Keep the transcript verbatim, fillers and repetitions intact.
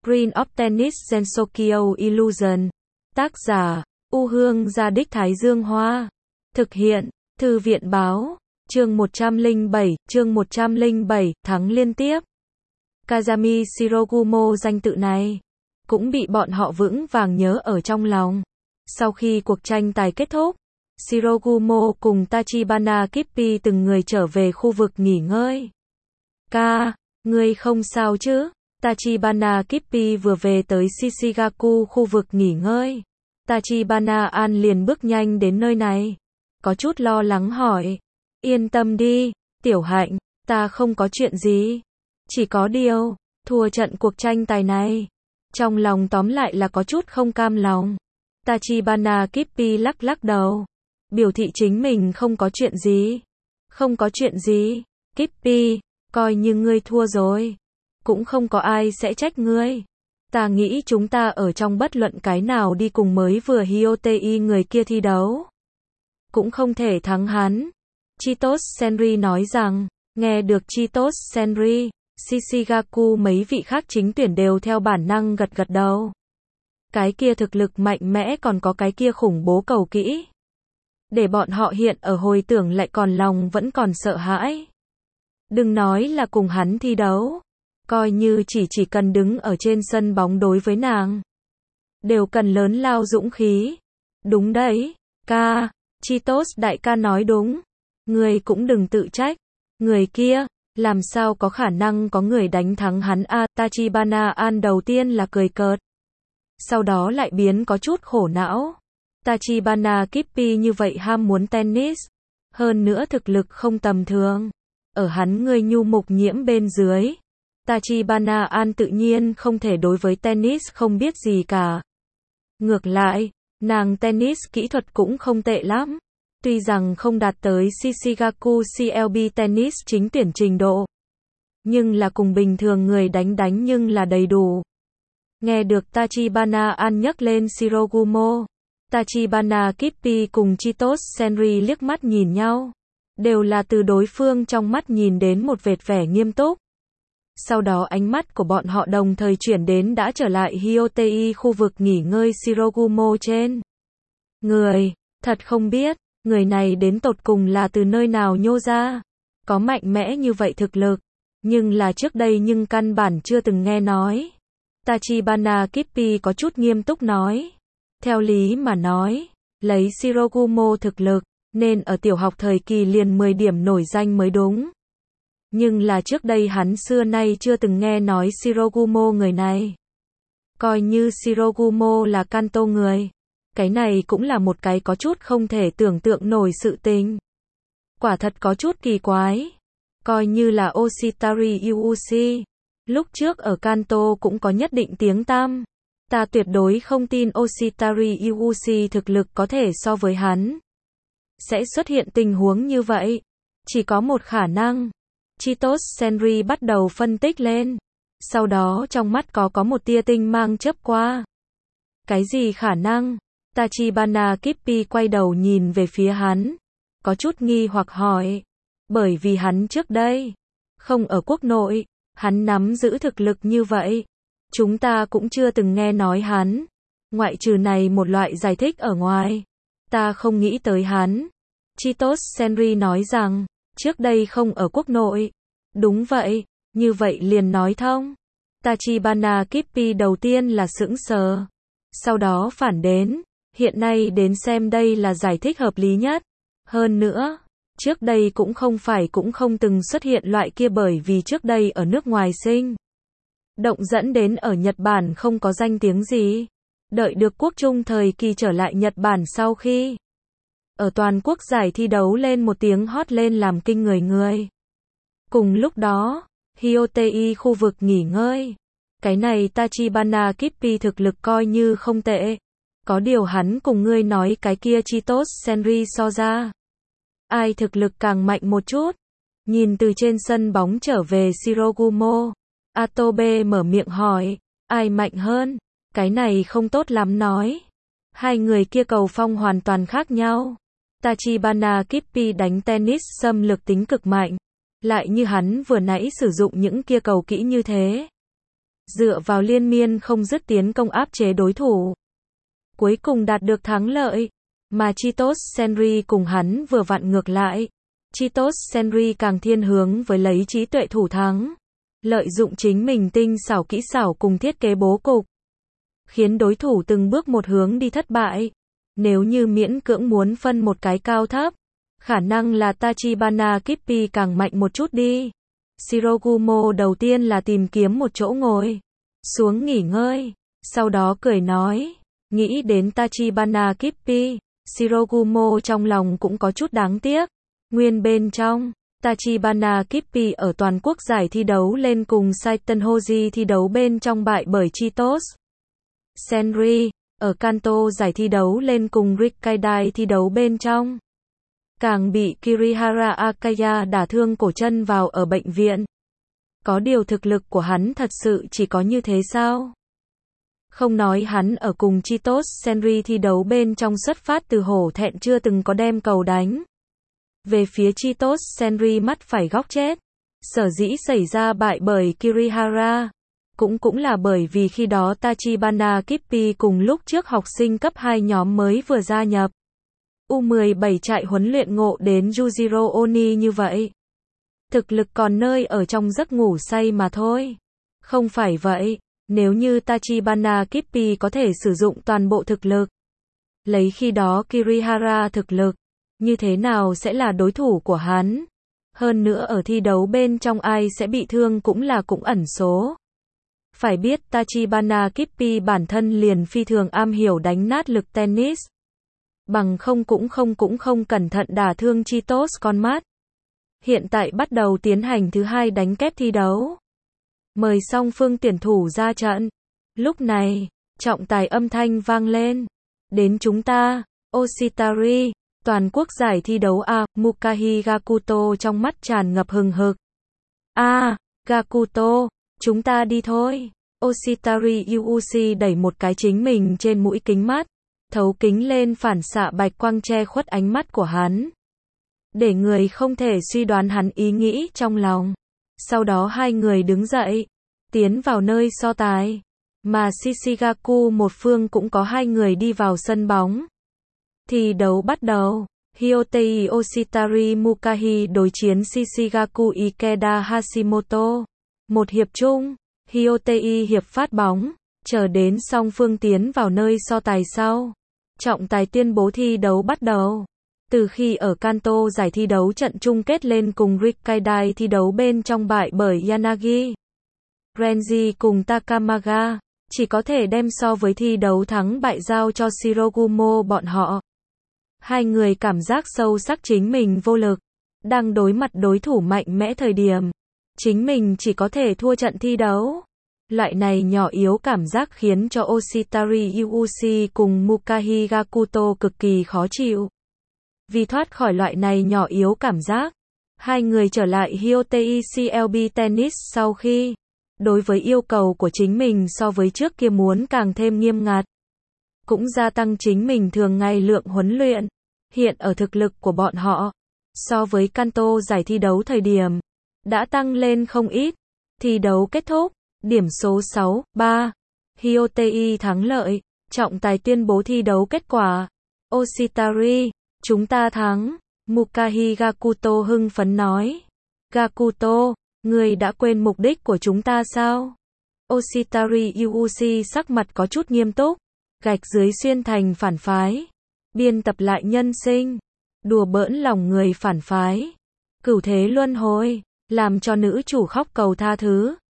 Green of Tennis Gensokyo Illusion. Tác giả, U Hương Gia Đích Thái Dương Hoa. Thực hiện, Thư viện Báo. Chương một trăm lẻ bảy, chương một trăm lẻ bảy, thắng liên tiếp. Kazami Shirogumo danh tự này cũng bị bọn họ vững vàng nhớ ở trong lòng. Sau khi cuộc tranh tài kết thúc, Shirogumo cùng Tachibana Kippi từng người trở về khu vực nghỉ ngơi. Ca, ngươi không sao chứ? Tachibana Kippi vừa về tới Shishigaku khu vực nghỉ ngơi. Tachibana An liền bước nhanh đến nơi này. Có chút lo lắng hỏi. Yên tâm đi, Tiểu Hạnh, ta không có chuyện gì. Chỉ có điều, thua trận cuộc tranh tài này. Trong lòng tóm lại là có chút không cam lòng. Tachibana Kippi lắc lắc đầu. Biểu thị chính mình không có chuyện gì. Không có chuyện gì. Kippi, coi như ngươi thua rồi. Cũng không có ai sẽ trách ngươi. Ta nghĩ chúng ta ở trong bất luận cái nào đi cùng mới vừa Hyotei người kia thi đấu. Cũng không thể thắng hắn. Chitos Senri nói rằng, nghe được Chitos Senri, Shishigaku mấy vị khác chính tuyển đều theo bản năng gật gật đầu. Cái kia thực lực mạnh mẽ còn có cái kia khủng bố cầu kỹ. Để bọn họ hiện ở hồi tưởng lại còn lòng vẫn còn sợ hãi. Đừng nói là cùng hắn thi đấu. Coi như chỉ chỉ cần đứng ở trên sân bóng đối với nàng. Đều cần lớn lao dũng khí. Đúng đấy, ca, Chitos đại ca nói đúng. Người cũng đừng tự trách. Người kia, làm sao có khả năng có người đánh thắng hắn a? À, Tachibana An đầu tiên là cười cợt. Sau đó lại biến có chút khổ não. Tachibana Kippi như vậy ham muốn tennis. Hơn nữa thực lực không tầm thường. Ở hắn người nhu mục nhiễm bên dưới. Tachibana An tự nhiên không thể đối với tennis không biết gì cả. Ngược lại, nàng tennis kỹ thuật cũng không tệ lắm. Tuy rằng không đạt tới Shishigaku xê lờ bê tennis chính tuyển trình độ. Nhưng là cùng bình thường người đánh đánh nhưng là đầy đủ. Nghe được Tachibana An nhắc lên Shirogumo. Tachibana Kippi cùng Chitos Senri liếc mắt nhìn nhau. Đều là từ đối phương trong mắt nhìn đến một vệt vẻ nghiêm túc. Sau đó ánh mắt của bọn họ đồng thời chuyển đến đã trở lại Hyotei khu vực nghỉ ngơi Shirogumo trên. Người, thật không biết, người này đến tột cùng là từ nơi nào nhô ra. Có mạnh mẽ như vậy thực lực. Nhưng là trước đây nhưng căn bản chưa từng nghe nói. Tachibana Kippi có chút nghiêm túc nói. Theo lý mà nói, lấy Shirogumo thực lực, nên ở tiểu học thời kỳ liền mười điểm nổi danh mới đúng. Nhưng là trước đây hắn xưa nay chưa từng nghe nói Shirogumo người này. Coi như Shirogumo là Kanto người. Cái này cũng là một cái có chút không thể tưởng tượng nổi sự tình. Quả thật có chút kỳ quái. Coi như là Oshitari Yuuchi. Lúc trước ở Kanto cũng có nhất định tiếng tăm. Ta tuyệt đối không tin Oshitari Yuuchi thực lực có thể so với hắn. Sẽ xuất hiện tình huống như vậy. Chỉ có một khả năng. Chitos Senri bắt đầu phân tích lên. Sau đó trong mắt có có một tia tinh mang chớp qua. Cái gì khả năng? Tachibana Kippi quay đầu nhìn về phía hắn. Có chút nghi hoặc hỏi. Bởi vì hắn trước đây, không ở quốc nội, hắn nắm giữ thực lực như vậy. Chúng ta cũng chưa từng nghe nói hắn. Ngoại trừ này một loại giải thích ở ngoài. Ta không nghĩ tới hắn. Chitos Senri nói rằng, trước đây không ở quốc nội. Đúng vậy, như vậy liền nói thông. Tachibana Kippi đầu tiên là sững sờ. Sau đó phản đến. Hiện nay đến xem đây là giải thích hợp lý nhất. Hơn nữa, trước đây cũng không phải cũng không từng xuất hiện loại kia bởi vì trước đây ở nước ngoài sinh. Động dẫn đến ở Nhật Bản không có danh tiếng gì. Đợi được quốc trung thời kỳ trở lại Nhật Bản sau khi ở toàn quốc giải thi đấu lên một tiếng hót lên làm kinh người người. Cùng lúc đó, Hyotei khu vực nghỉ ngơi. Cái này Tachibana Kippi thực lực coi như không tệ. Có điều hắn cùng ngươi nói cái kia Chitos Senri so ra. Ai thực lực càng mạnh một chút? Nhìn từ trên sân bóng trở về Shirogumo. Atobe mở miệng hỏi. Ai mạnh hơn? Cái này không tốt lắm nói. Hai người kia cầu phong hoàn toàn khác nhau. Tachibana Kippi đánh tennis xâm lược tính cực mạnh. Lại như hắn vừa nãy sử dụng những kia cầu kỹ như thế. dựa vào liên miên không dứt tiến công áp chế đối thủ. Cuối cùng đạt được thắng lợi, mà Chitose Senri cùng hắn vừa vặn ngược lại. Chitose Senri càng thiên hướng với lấy trí tuệ thủ thắng, lợi dụng chính mình tinh xảo kỹ xảo cùng thiết kế bố cục, khiến đối thủ từng bước một hướng đi thất bại. Nếu như miễn cưỡng muốn phân một cái cao thấp, khả năng là Tachibana Kippi càng mạnh một chút đi. Shirogumo đầu tiên là tìm kiếm một chỗ ngồi xuống nghỉ ngơi, sau đó cười nói, nghĩ đến Tachibana Kippi, Shirogumo trong lòng cũng có chút đáng tiếc. Nguyên bên trong, Tachibana Kippi ở toàn quốc giải thi đấu lên cùng Saiten Hoji thi đấu bên trong bại bởi Chitose Senri, ở Kanto giải thi đấu lên cùng Rikkaidai thi đấu bên trong, càng bị Kirihara Akaya đả thương cổ chân vào ở bệnh viện. Có điều thực lực của hắn thật sự chỉ có như thế sao? Không nói hắn ở cùng Chitose Senri thi đấu bên trong xuất phát từ hổ thẹn chưa từng có đem cầu đánh về phía Chitose Senri mắt phải góc chết. Sở dĩ xảy ra bại bởi Kirihara, cũng cũng là bởi vì khi đó Tachibana Kippi cùng lúc trước học sinh cấp hai nhóm mới vừa gia nhập U mười bảy trại huấn luyện ngộ đến Yujiro Oni như vậy. Thực lực còn nơi ở trong giấc ngủ say mà thôi. Không phải vậy, nếu như Tachibana Kippi có thể sử dụng toàn bộ thực lực, lấy khi đó Kirihara thực lực, như thế nào sẽ là đối thủ của hắn? Hơn nữa ở thi đấu bên trong ai sẽ bị thương cũng là cũng ẩn số. Phải biết Tachibana Kippi bản thân liền phi thường am hiểu đánh nát lực tennis. Bằng không cũng không cũng không cẩn thận đả thương Chitose con mắt. Hiện tại bắt đầu tiến hành thứ hai đánh kép thi đấu. Mời song phương tuyển thủ ra trận. Lúc này, trọng tài âm thanh vang lên. Đến chúng ta, Oshitari, toàn quốc giải thi đấu A, Mukahi Gakuto trong mắt tràn ngập hừng hực. A, Gakuto, chúng ta đi thôi. Oshitari Yuuchi đẩy một cái chính mình trên mũi kính mắt. Thấu kính lên phản xạ bạch quang che khuất ánh mắt của hắn, để người không thể suy đoán hắn ý nghĩ trong lòng. Sau đó hai người đứng dậy, tiến vào nơi so tài, mà Shishigaku một phương cũng có hai người đi vào sân bóng. Thi đấu bắt đầu, Hyotei Oshitari Mukahi đối chiến Shishigaku Ikeda Hashimoto. Một hiệp chung, Hyotei hiệp phát bóng, chờ đến song phương tiến vào nơi so tài sau. Trọng tài tuyên bố thi đấu bắt đầu. Từ khi ở Kanto giải thi đấu trận chung kết lên cùng Rikkaidai thi đấu bên trong bại bởi Yanagi, Renji cùng Takamaga, chỉ có thể đem so với thi đấu thắng bại giao cho Shirogumo bọn họ. Hai người cảm giác sâu sắc chính mình vô lực, đang đối mặt đối thủ mạnh mẽ thời điểm, chính mình chỉ có thể thua trận thi đấu. Loại này nhỏ yếu cảm giác khiến cho Oshitari Yuuchi cùng Mukahi Gakuto cực kỳ khó chịu. Vì thoát khỏi loại này nhỏ yếu cảm giác, hai người trở lại Hyotei xê lờ bê Tennis sau khi, đối với yêu cầu của chính mình so với trước kia muốn càng thêm nghiêm ngặt, cũng gia tăng chính mình thường ngày lượng huấn luyện. Hiện ở thực lực của bọn họ, so với Kanto giải thi đấu thời điểm, đã tăng lên không ít. Thi đấu kết thúc, điểm số sáu ba, Hyotei thắng lợi. Trọng tài tuyên bố thi đấu kết quả. Oshitari, chúng ta thắng. Mukahi Gakuto hưng phấn nói. Gakuto, người đã quên mục đích của chúng ta sao? Oshitari Yuuchi sắc mặt có chút nghiêm túc. Gạch dưới xuyên thành phản phái, biên tập lại nhân sinh, đùa bỡn lòng người phản phái, cửu thế luân hồi, làm cho nữ chủ khóc cầu tha thứ.